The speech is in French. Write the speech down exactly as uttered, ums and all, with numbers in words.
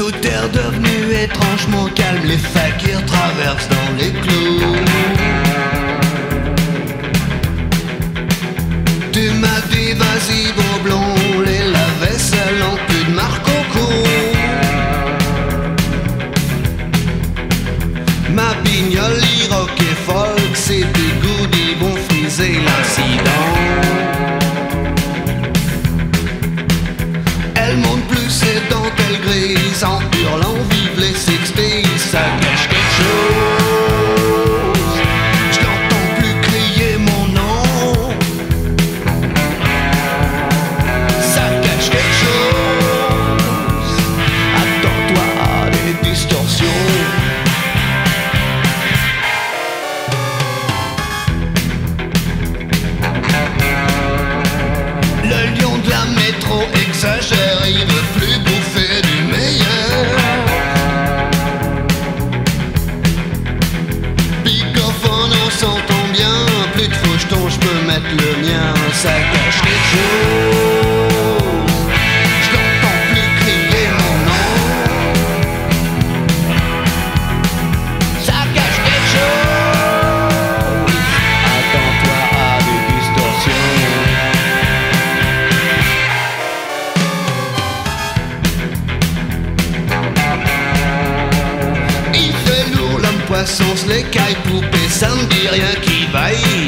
terre devenue étrangement calme, les fakirs traversent dans les clous. Tu m'as dit vas-y beau blond, les lave-vaisselle en plus de marque au cou. Ma pignole rock et folk, c'est des goodies vont friser l'incident. Elle monte plus ses dentelles grises, en hurlant vive les sixties, ça cache quelque chose. Je n'entends plus crier mon nom. Ça cache quelque chose. Attends-toi à des distorsions. Le lion de la métro exagère, il veut plus bouffer du meilleur. Picophone, on s'entend bien, plus de faucheton, je peux mettre le mien. Ça cache quelque chose. Je n'entends plus crier mon nom. Ça cache quelque chose. Attends-toi à des distorsions. Poisson, se les caille, poupée, ça me dit rien qui vaille.